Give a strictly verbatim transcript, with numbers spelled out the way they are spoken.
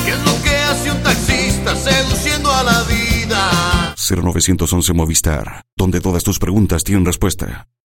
¿Qué es lo que hace un taxista seduciendo a la vida? cero nueve once Movistar, donde todas tus preguntas tienen respuesta.